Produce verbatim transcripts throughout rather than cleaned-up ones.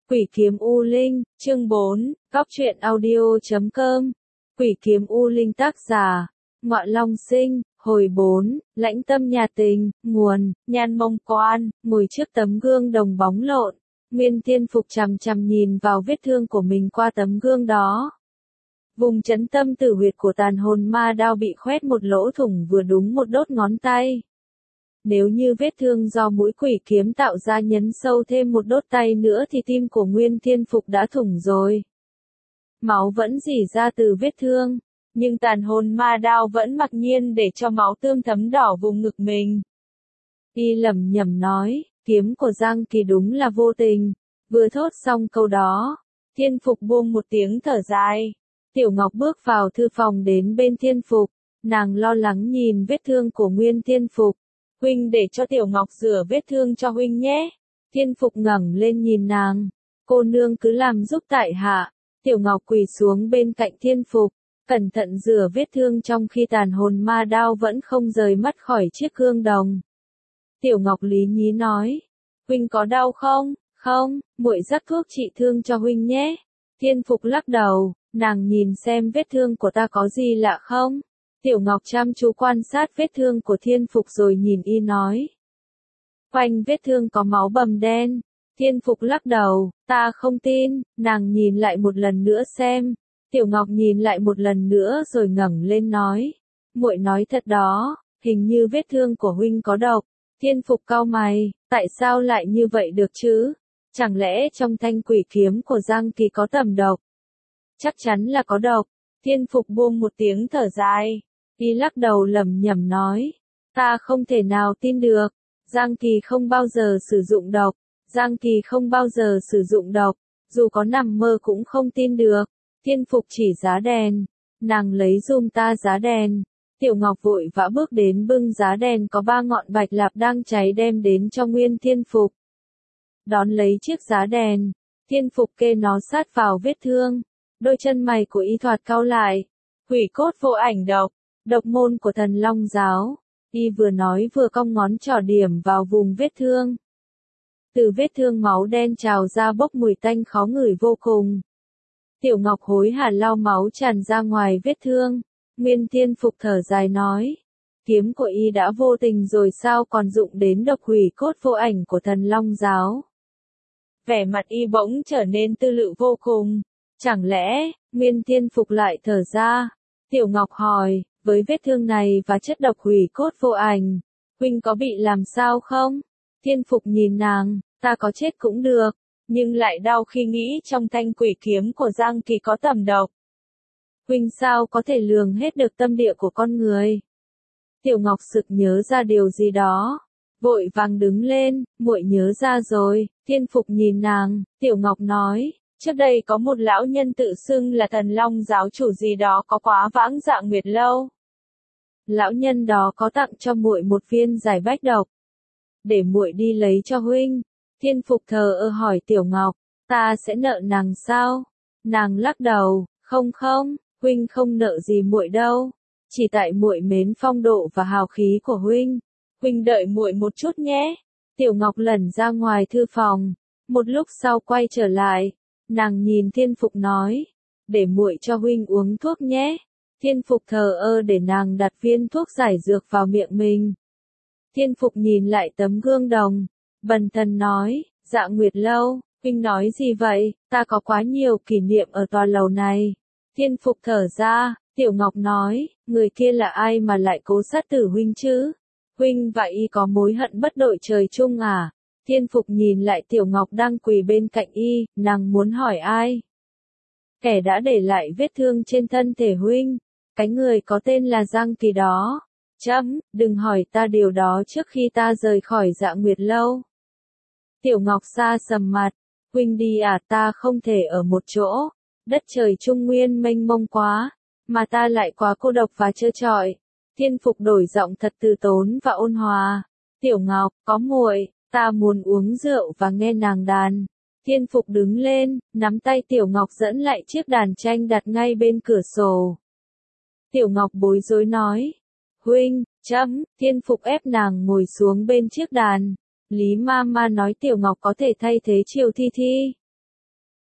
Quỷ kiếm U Linh, chương bốn, góc truyện audio chấm com. Quỷ kiếm U Linh tác giả, Ngọa Long Sinh, hồi bốn, lãnh tâm nhà tình, nguồn, Nhan Mông Quan, ngồi trước tấm gương đồng bóng lộn. Nguyên Thiên Phục chằm chằm nhìn vào vết thương của mình qua tấm gương đó. Vùng chấn tâm tử huyệt của tàn hồn ma đao bị khoét một lỗ thủng vừa đúng một đốt ngón tay. Nếu như vết thương do mũi quỷ kiếm tạo ra nhấn sâu thêm một đốt tay nữa thì tim của Nguyên Thiên Phục đã thủng rồi. Máu vẫn rỉ ra từ vết thương, nhưng tàn hồn ma đao vẫn mặc nhiên để cho máu tươm thấm đỏ vùng ngực mình. Y lẩm nhẩm nói, kiếm của Giang Kỳ đúng là vô tình. Vừa thốt xong câu đó, Thiên Phục buông một tiếng thở dài. Tiểu Ngọc bước vào thư phòng đến bên Thiên Phục, nàng lo lắng nhìn vết thương của Nguyên Thiên Phục. Huynh để cho Tiểu Ngọc rửa vết thương cho huynh nhé. Thiên Phục ngẩng lên nhìn nàng. Cô nương cứ làm giúp tại hạ. Tiểu Ngọc quỳ xuống bên cạnh Thiên Phục, cẩn thận rửa vết thương trong khi tàn hồn ma đao vẫn không rời mắt khỏi chiếc gương đồng. Tiểu Ngọc lý nhí nói, huynh có đau không? Không, muội rắc thuốc trị thương cho huynh nhé. Thiên Phục lắc đầu, nàng nhìn xem vết thương của ta có gì lạ không? Tiểu Ngọc chăm chú quan sát vết thương của Thiên Phục rồi nhìn y nói. Quanh vết thương có máu bầm đen. Thiên Phục lắc đầu, ta không tin, nàng nhìn lại một lần nữa xem. Tiểu Ngọc nhìn lại một lần nữa rồi ngẩng lên nói. Muội nói thật đó, hình như vết thương của huynh có độc. Thiên Phục cau mày, tại sao lại như vậy được chứ? Chẳng lẽ trong thanh quỷ kiếm của Giang Kỳ có tẩm độc? Chắc chắn là có độc. Thiên Phục buông một tiếng thở dài. Y lắc đầu lẩm nhẩm nói, ta không thể nào tin được, Giang Kỳ không bao giờ sử dụng độc, Giang Kỳ không bao giờ sử dụng độc, dù có nằm mơ cũng không tin được. Thiên Phục chỉ giá đèn, nàng lấy giùm ta giá đèn. Tiểu Ngọc vội vã bước đến bưng giá đèn có ba ngọn bạch lạp đang cháy đem đến cho Nguyên Thiên Phục. Đón lấy chiếc giá đèn, Thiên Phục kê nó sát vào vết thương, đôi chân mày của y thoạt cau lại. Quỷ cốt vô ảnh độc. Độc môn của Thần Long giáo. Y vừa nói vừa cong ngón trỏ điểm vào vùng vết thương. Từ vết thương máu đen trào ra bốc mùi tanh khó ngửi vô cùng. Tiểu Ngọc hối hả lau máu tràn ra ngoài vết thương. Nguyên Thiên Phục thở dài nói. Kiếm của y đã vô tình rồi sao còn dụng đến độc hủy cốt vô ảnh của Thần Long giáo. Vẻ mặt y bỗng trở nên tư lự vô cùng. Chẳng lẽ, Nguyên Thiên Phục lại thở ra. Tiểu Ngọc hỏi. Với vết thương này và chất độc hủy cốt vô ảnh, huynh có bị làm sao không? Thiên Phục nhìn nàng, ta có chết cũng được, nhưng lại đau khi nghĩ trong thanh quỷ kiếm của Giang Kỳ có tẩm độc. Huynh sao có thể lường hết được tâm địa của con người? Tiểu Ngọc sực nhớ ra điều gì đó, vội vàng đứng lên, muội nhớ ra rồi. Thiên Phục nhìn nàng, Tiểu Ngọc nói. Trước đây có một lão nhân tự xưng là Thần Long giáo chủ gì đó có quá vãng dạ nguyệt lâu. Lão nhân đó có tặng cho muội một viên giải bách độc. Để muội đi lấy cho huynh. Thiên Phục thờ ơ hỏi Tiểu Ngọc, ta sẽ nợ nàng sao? Nàng lắc đầu, không không, huynh không nợ gì muội đâu. Chỉ tại muội mến phong độ và hào khí của huynh. Huynh đợi muội một chút nhé. Tiểu Ngọc lẩn ra ngoài thư phòng. Một lúc sau quay trở lại. Nàng nhìn Thiên Phục nói, để muội cho huynh uống thuốc nhé. Thiên Phục thờ ơ để nàng đặt viên thuốc giải dược vào miệng mình. Thiên Phục nhìn lại tấm gương đồng, bần thần nói, dạ nguyệt lâu, huynh nói gì vậy, ta có quá nhiều kỷ niệm ở tòa lầu này. Thiên Phục thở ra, Tiểu Ngọc nói, người kia là ai mà lại cố sát tử huynh chứ? Huynh và y có mối hận bất đội trời chung à? Thiên Phục nhìn lại Tiểu Ngọc đang quỳ bên cạnh y, nàng muốn hỏi ai? Kẻ đã để lại vết thương trên thân thể huynh, cái người có tên là Giang Kỳ đó. Chấm, đừng hỏi ta điều đó trước khi ta rời khỏi Dạ Nguyệt lâu. Tiểu Ngọc xa sầm mặt, huynh đi à, ta không thể ở một chỗ, đất trời trung nguyên mênh mông quá, mà ta lại quá cô độc và trơ trọi. Thiên Phục đổi giọng thật từ tốn và ôn hòa. Tiểu Ngọc, có muội. Ta muốn uống rượu và nghe nàng đàn. Thiên Phục đứng lên, nắm tay Tiểu Ngọc dẫn lại chiếc đàn tranh đặt ngay bên cửa sổ. Tiểu Ngọc bối rối nói. Huynh, chấm, Thiên Phục ép nàng ngồi xuống bên chiếc đàn. Lý Ma Ma nói Tiểu Ngọc có thể thay thế Triều Thi Thi.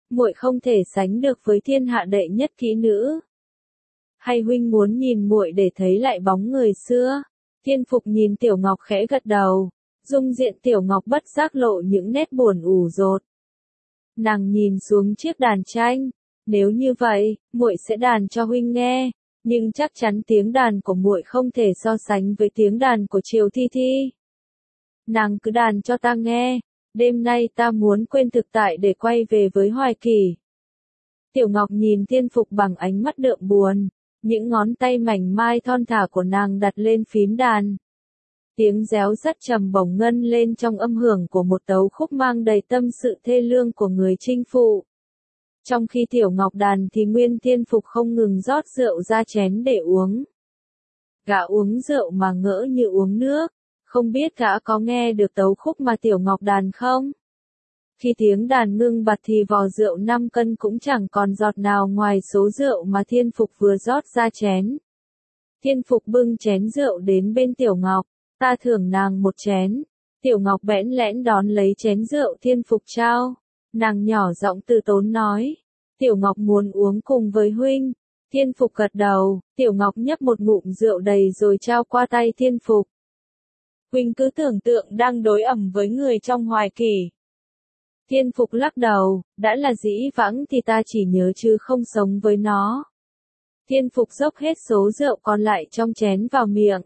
muội không thể sánh được với thiên hạ đệ nhất kỹ nữ. Hay huynh muốn nhìn muội để thấy lại bóng người xưa? Thiên Phục nhìn Tiểu Ngọc khẽ gật đầu, dung diện Tiểu Ngọc bất giác lộ những nét buồn ủ rột. Nàng nhìn xuống chiếc đàn tranh, nếu như vậy, muội sẽ đàn cho huynh nghe, nhưng chắc chắn tiếng đàn của muội không thể so sánh với tiếng đàn của Triều Thi Thi. Nàng cứ đàn cho ta nghe, đêm nay ta muốn quên thực tại để quay về với Hoài Kỳ. Tiểu Ngọc nhìn Thiên Phục bằng ánh mắt đượm buồn, những ngón tay mảnh mai thon thả của nàng đặt lên phím đàn. Tiếng réo rất trầm bổng ngân lên trong âm hưởng của một tấu khúc mang đầy tâm sự thê lương của người chinh phụ. Trong khi Tiểu Ngọc đàn thì Nguyên Thiên Phục không ngừng rót rượu ra chén để uống. Gã uống rượu mà ngỡ như uống nước, không biết gã có nghe được tấu khúc mà Tiểu Ngọc đàn không? Khi tiếng đàn ngưng bặt thì vò rượu năm cân cũng chẳng còn giọt nào ngoài số rượu mà Thiên Phục vừa rót ra chén. Thiên Phục bưng chén rượu đến bên Tiểu Ngọc, ta thưởng nàng một chén. Tiểu Ngọc bẽn lẽn đón lấy chén rượu Thiên Phục trao. Nàng nhỏ giọng từ tốn nói, Tiểu Ngọc muốn uống cùng với huynh. Thiên Phục gật đầu, Tiểu Ngọc nhấp một ngụm rượu đầy rồi trao qua tay Thiên Phục. Huynh cứ tưởng tượng đang đối ẩm với người trong Hoài Kỳ. Thiên Phục lắc đầu, đã là dĩ vãng thì ta chỉ nhớ chứ không sống với nó. Thiên Phục dốc hết số rượu còn lại trong chén vào miệng.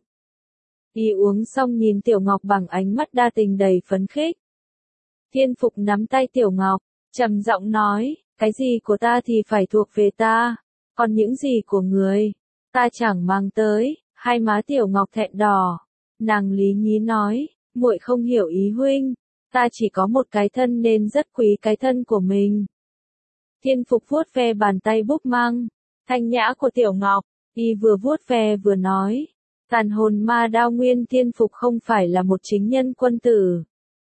Y uống xong nhìn Tiểu Ngọc bằng ánh mắt đa tình đầy phấn khích. Thiên Phục nắm tay Tiểu Ngọc, trầm giọng nói, cái gì của ta thì phải thuộc về ta, còn những gì của người, ta chẳng mang tới. Hai má Tiểu Ngọc thẹn đỏ, nàng lý nhí nói, muội không hiểu ý huynh, ta chỉ có một cái thân nên rất quý cái thân của mình. Thiên Phục vuốt ve bàn tay búp măng, thanh nhã của Tiểu Ngọc, y vừa vuốt ve vừa nói, tàn hồn ma đao Nguyên Thiên Phục không phải là một chính nhân quân tử.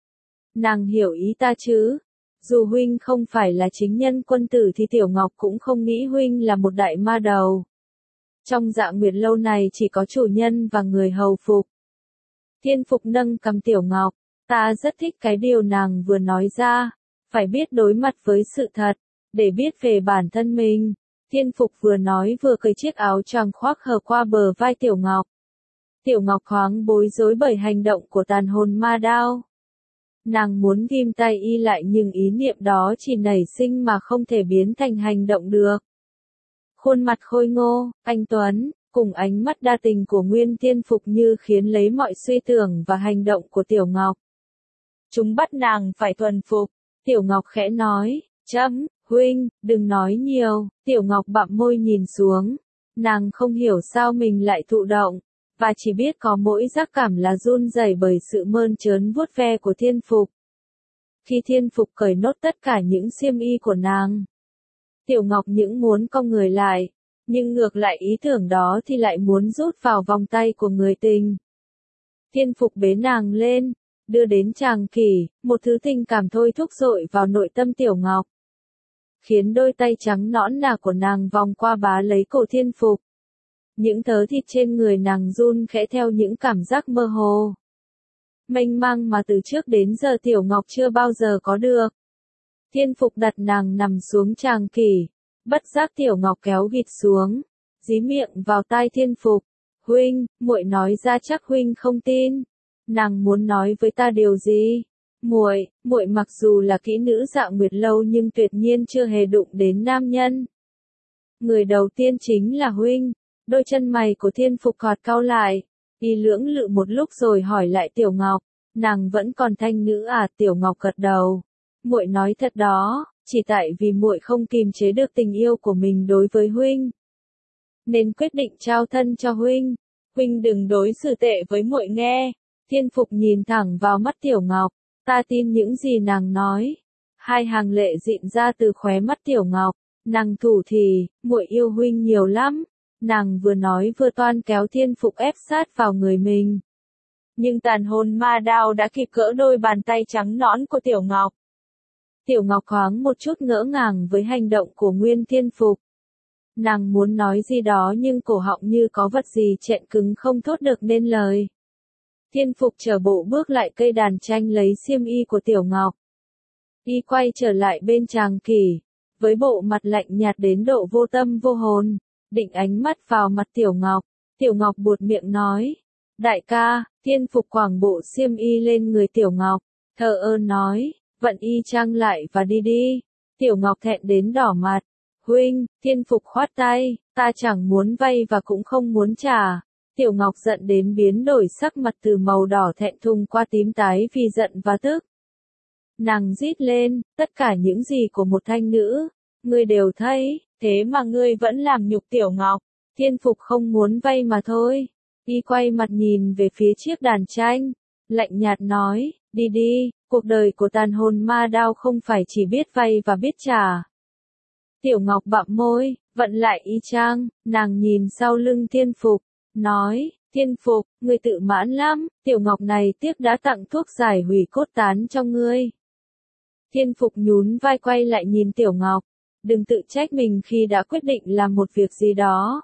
Nàng hiểu ý ta chứ? Dù huynh không phải là chính nhân quân tử thì Tiểu Ngọc cũng không nghĩ huynh là một đại ma đầu. Trong Dạ Nguyệt lâu này chỉ có chủ nhân và người hầu phục. Thiên Phục nâng cầm Tiểu Ngọc, ta rất thích cái điều nàng vừa nói ra, phải biết đối mặt với sự thật, để biết về bản thân mình. Thiên Phục vừa nói vừa cởi chiếc áo choàng khoác hở qua bờ vai Tiểu Ngọc. Tiểu Ngọc thoáng bối rối bởi hành động của tàn hồn ma đao. Nàng muốn ghim tay y lại nhưng ý niệm đó chỉ nảy sinh mà không thể biến thành hành động được. Khuôn mặt khôi ngô, anh tuấn, cùng ánh mắt đa tình của Nguyên Thiên Phục như khiến lấy mọi suy tưởng và hành động của Tiểu Ngọc. Chúng bắt nàng phải thuần phục. Tiểu Ngọc khẽ nói, chấm, huynh, đừng nói nhiều. Tiểu Ngọc bặm môi nhìn xuống. Nàng không hiểu sao mình lại thụ động, và chỉ biết có mỗi giác cảm là run rẩy bởi sự mơn trớn vuốt ve của Thiên Phục. Khi Thiên Phục cởi nốt tất cả những xiêm y của nàng, Tiểu Ngọc những muốn cong người lại, nhưng ngược lại ý tưởng đó thì lại muốn rút vào vòng tay của người tình. Thiên Phục bế nàng lên, đưa đến tràng kỷ, một thứ tình cảm thôi thúc dội vào nội tâm Tiểu Ngọc, khiến đôi tay trắng nõn nà của nàng vòng qua bá lấy cổ Thiên Phục. Những tớ thịt trên người nàng run khẽ theo những cảm giác mơ hồ, mênh mang mà từ trước đến giờ Tiểu Ngọc chưa bao giờ có được. Thiên Phục đặt nàng nằm xuống tràng kỷ, bất giác Tiểu Ngọc kéo gịt xuống, dí miệng vào tai Thiên Phục. Huynh, muội nói ra chắc huynh không tin. Nàng muốn nói với ta điều gì? Muội, muội mặc dù là kỹ nữ Dạ Nguyệt lâu nhưng tuyệt nhiên chưa hề đụng đến nam nhân. Người đầu tiên chính là huynh. Đôi chân mày của Thiên Phục cọt cau lại, y lưỡng lự một lúc rồi hỏi lại Tiểu Ngọc, nàng vẫn còn thanh nữ à? Tiểu Ngọc gật đầu, muội nói thật đó, chỉ tại vì muội không kìm chế được tình yêu của mình đối với huynh, nên quyết định trao thân cho huynh. Huynh đừng đối xử tệ với muội nghe. Thiên Phục nhìn thẳng vào mắt Tiểu Ngọc, ta tin những gì nàng nói. Hai hàng lệ dịn ra từ khóe mắt Tiểu Ngọc, nàng thủ thì, muội yêu huynh nhiều lắm. Nàng vừa nói vừa toan kéo Thiên Phục ép sát vào người mình. Nhưng tàn hồn ma đao đã kịp cỡ đôi bàn tay trắng nõn của Tiểu Ngọc. Tiểu Ngọc thoáng một chút ngỡ ngàng với hành động của Nguyên Thiên Phục. Nàng muốn nói gì đó nhưng cổ họng như có vật gì chẹn cứng không thốt được nên lời. Thiên Phục trở bộ bước lại cây đàn tranh lấy xiêm y của Tiểu Ngọc. Y quay trở lại bên tràng kỷ, với bộ mặt lạnh nhạt đến độ vô tâm vô hồn, định ánh mắt vào mặt Tiểu Ngọc. Tiểu Ngọc buột miệng nói, đại ca. Thiên Phục quàng bộ xiêm y lên người Tiểu Ngọc, thờ ơ nói, vận y trang lại và đi đi. Tiểu Ngọc thẹn đến đỏ mặt, huynh. Thiên Phục khoát tay, ta chẳng muốn vay và cũng không muốn trả. Tiểu Ngọc giận đến biến đổi sắc mặt từ màu đỏ thẹn thùng qua tím tái vì giận và tức. Nàng rít lên, tất cả những gì của một thanh nữ, ngươi đều thấy, thế mà ngươi vẫn làm nhục Tiểu Ngọc. Thiên Phục không muốn vay mà thôi. Y quay mặt nhìn về phía chiếc đàn tranh, lạnh nhạt nói, đi đi, cuộc đời của tàn hồn ma đao không phải chỉ biết vay và biết trả. Tiểu Ngọc bặm môi, vận lại y chang, nàng nhìn sau lưng Thiên Phục, nói, Thiên Phục, ngươi tự mãn lắm, Tiểu Ngọc này tiếc đã tặng thuốc giải hủy cốt tán cho ngươi. Thiên Phục nhún vai quay lại nhìn Tiểu Ngọc, đừng tự trách mình khi đã quyết định làm một việc gì đó.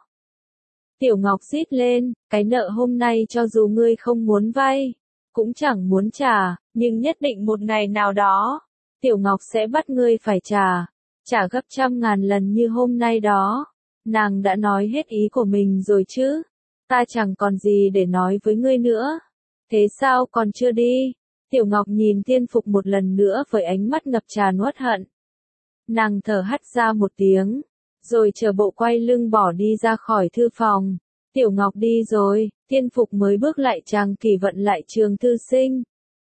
Tiểu Ngọc rít lên, cái nợ hôm nay cho dù ngươi không muốn vay, cũng chẳng muốn trả, nhưng nhất định một ngày nào đó, Tiểu Ngọc sẽ bắt ngươi phải trả, trả gấp trăm ngàn lần như hôm nay đó. Nàng đã nói hết ý của mình rồi chứ, ta chẳng còn gì để nói với ngươi nữa. Thế sao còn chưa đi? Tiểu Ngọc nhìn Thiên Phục một lần nữa với ánh mắt ngập tràn uất hận. Nàng thở hắt ra một tiếng, rồi chờ bộ quay lưng bỏ đi ra khỏi thư phòng. Tiểu Ngọc đi rồi, Thiên Phục mới bước lại chàng Kỳ Vận lại Trường Thư Sinh.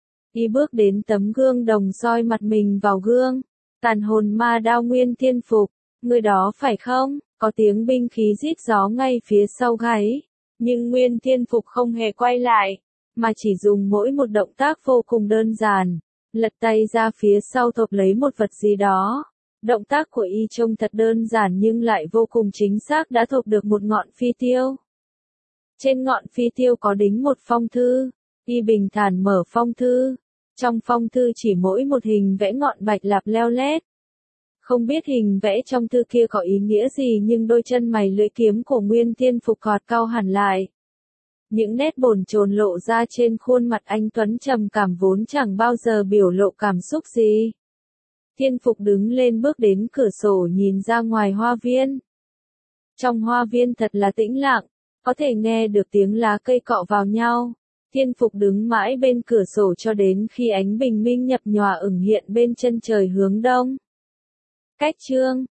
Y bước đến tấm gương đồng soi mặt mình vào gương. Tàn hồn ma đao Nguyên Thiên Phục, người đó phải không? Có tiếng binh khí rít gió ngay phía sau gáy. Nhưng Nguyên Thiên Phục không hề quay lại, mà chỉ dùng mỗi một động tác vô cùng đơn giản, lật tay ra phía sau thộp lấy một vật gì đó. Động tác của y trông thật đơn giản nhưng lại vô cùng chính xác, đã thộp được một ngọn phi tiêu. Trên ngọn phi tiêu có đính một phong thư. Y bình thản mở phong thư. Trong phong thư chỉ mỗi một hình vẽ ngọn bạch lạp leo lét. Không biết hình vẽ trong thư kia có ý nghĩa gì, nhưng đôi chân mày lưỡi kiếm của Nguyên Thiên Phục cọt cau hẳn lại. Những nét bồn chồn lộ ra trên khuôn mặt anh tuấn trầm cảm vốn chẳng bao giờ biểu lộ cảm xúc gì. Thiên Phục đứng lên bước đến cửa sổ nhìn ra ngoài hoa viên. Trong hoa viên thật là tĩnh lặng, có thể nghe được tiếng lá cây cọ vào nhau. Thiên Phục đứng mãi bên cửa sổ cho đến khi ánh bình minh nhập nhòa ửng hiện bên chân trời hướng đông. Cách chương